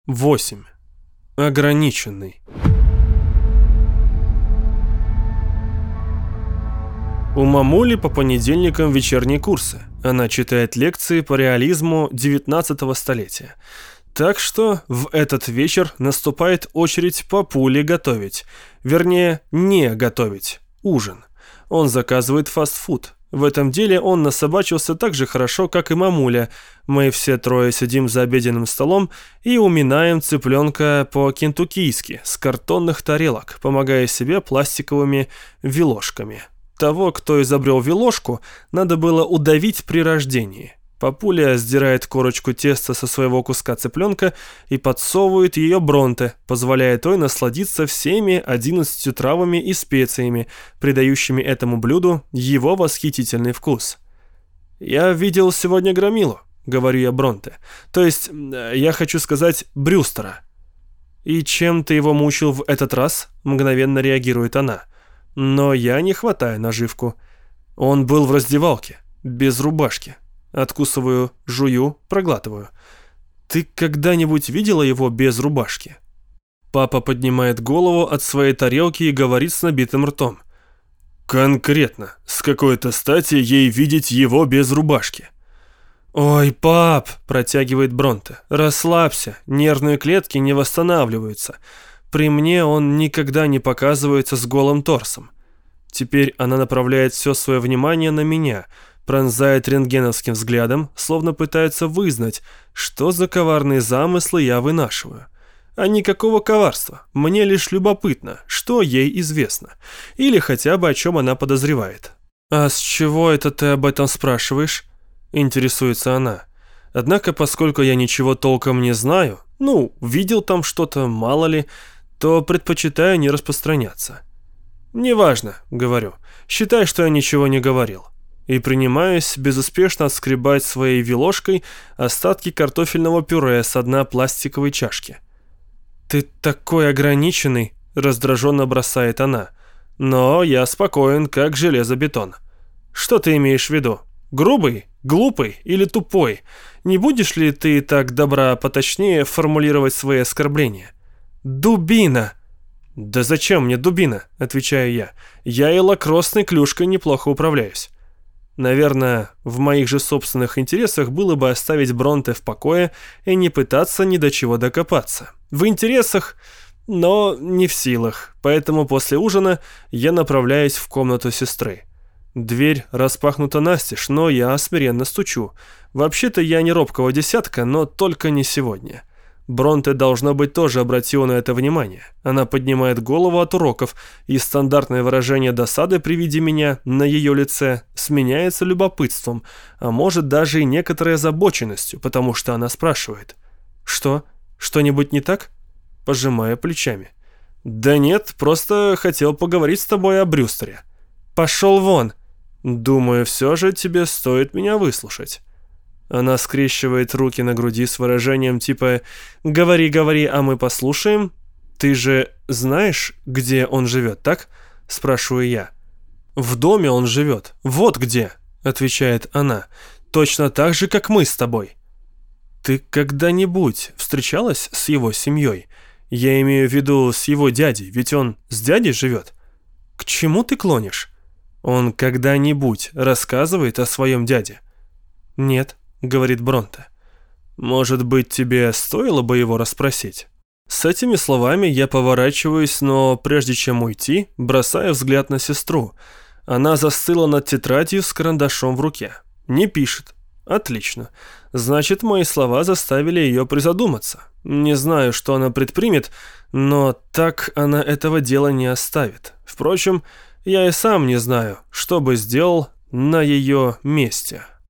8. Ограниченный. У мамули по понедельникам вечерние курсы. Она читает лекции по реализму 19 столетия. Так что в этот вечер наступает очередь папуле готовить. Вернее, не готовить. Ужин. Он заказывает фастфуд. В этом деле он насобачился так же хорошо, как и мамуля. Мы все трое сидим за обеденным столом и уминаем цыпленка по-кентуккийски с картонных тарелок, помогая себе пластиковыми вилошками. Того, кто изобрел вилошку, надо было удавить при рождении. Папуля сдирает корочку теста со своего куска цыпленка и подсовывает ее Бронте, позволяя той насладиться всеми 11 травами и специями, придающими этому блюду его восхитительный вкус. «Я видел сегодня Громилу», — говорю я Бронте. «То есть, я хочу сказать, Брюстера». «И чем ты его мучил в этот раз?» — мгновенно реагирует она. Но я не хватаю наживку. Он был в раздевалке, без рубашки. Откусываю, жую, проглатываю. «Ты когда-нибудь видела его без рубашки?» Папа поднимает голову от своей тарелки и говорит с набитым ртом. «Конкретно, с какой-то стати ей видеть его без рубашки?» «Ой, пап!» – протягивает Бронте. «Расслабься, нервные клетки не восстанавливаются. При мне он никогда не показывается с голым торсом». Теперь она направляет все свое внимание на меня – пронзает рентгеновским взглядом, словно пытается вызнать, что за коварные замыслы я вынашиваю. А никакого коварства, мне лишь любопытно, что ей известно, или хотя бы о чем она подозревает. «А с чего это ты об этом спрашиваешь?» – интересуется она. Однако, поскольку я ничего толком не знаю, видел там что-то, мало ли, то предпочитаю не распространяться. «Неважно», – говорю, – «считай, что я ничего не говорил». И принимаюсь безуспешно отскребать своей вилошкой остатки картофельного пюре с дна пластиковой чашки. «Ты такой ограниченный», — раздраженно бросает она. «Но я спокоен, как железобетон». «Что ты имеешь в виду? Грубый, глупый или тупой? Не будешь ли ты так добра поточнее формулировать свои оскорбления?» «Дубина!» «Да зачем мне дубина?» — отвечаю я. «Я и лакроссной клюшкой неплохо управляюсь». Наверное, в моих же собственных интересах было бы оставить Бронте в покое и не пытаться ни до чего докопаться. В интересах, но не в силах, поэтому после ужина я направляюсь в комнату сестры. Дверь распахнута настежь, но я смиренно стучу. Вообще-то я не робкого десятка, но только не сегодня. Бронте, должно быть, тоже обратила на это внимание. Она поднимает голову от уроков, и стандартное выражение досады при виде меня на ее лице сменяется любопытством, а может даже и некоторой озабоченностью, потому что она спрашивает. «Что? Что-нибудь не так?» Пожимая плечами. «Да нет, просто хотел поговорить с тобой о Брюстере». «Пошел вон!» «Думаю, все же тебе стоит меня выслушать». Она скрещивает руки на груди с выражением типа «Говори, говори, а мы послушаем». «Ты же знаешь, где он живет, так?» – спрашиваю я. «В доме он живет. Вот где», – отвечает она. «Точно так же, как мы с тобой». «Ты когда-нибудь встречалась с его семьей? Я имею в виду с его дядей, ведь он с дядей живет». «К чему ты клонишь?» «Он когда-нибудь рассказывает о своем дяде?» «Нет», — говорит Бронте. «Может быть, тебе стоило бы его расспросить?» С этими словами я поворачиваюсь, но прежде чем уйти, бросаю взгляд на сестру. Она застыла над тетрадью с карандашом в руке. Не пишет. Отлично. Значит, мои слова заставили ее призадуматься. Не знаю, что она предпримет, но так она этого дела не оставит. Впрочем, я и сам не знаю, что бы сделал на ее месте.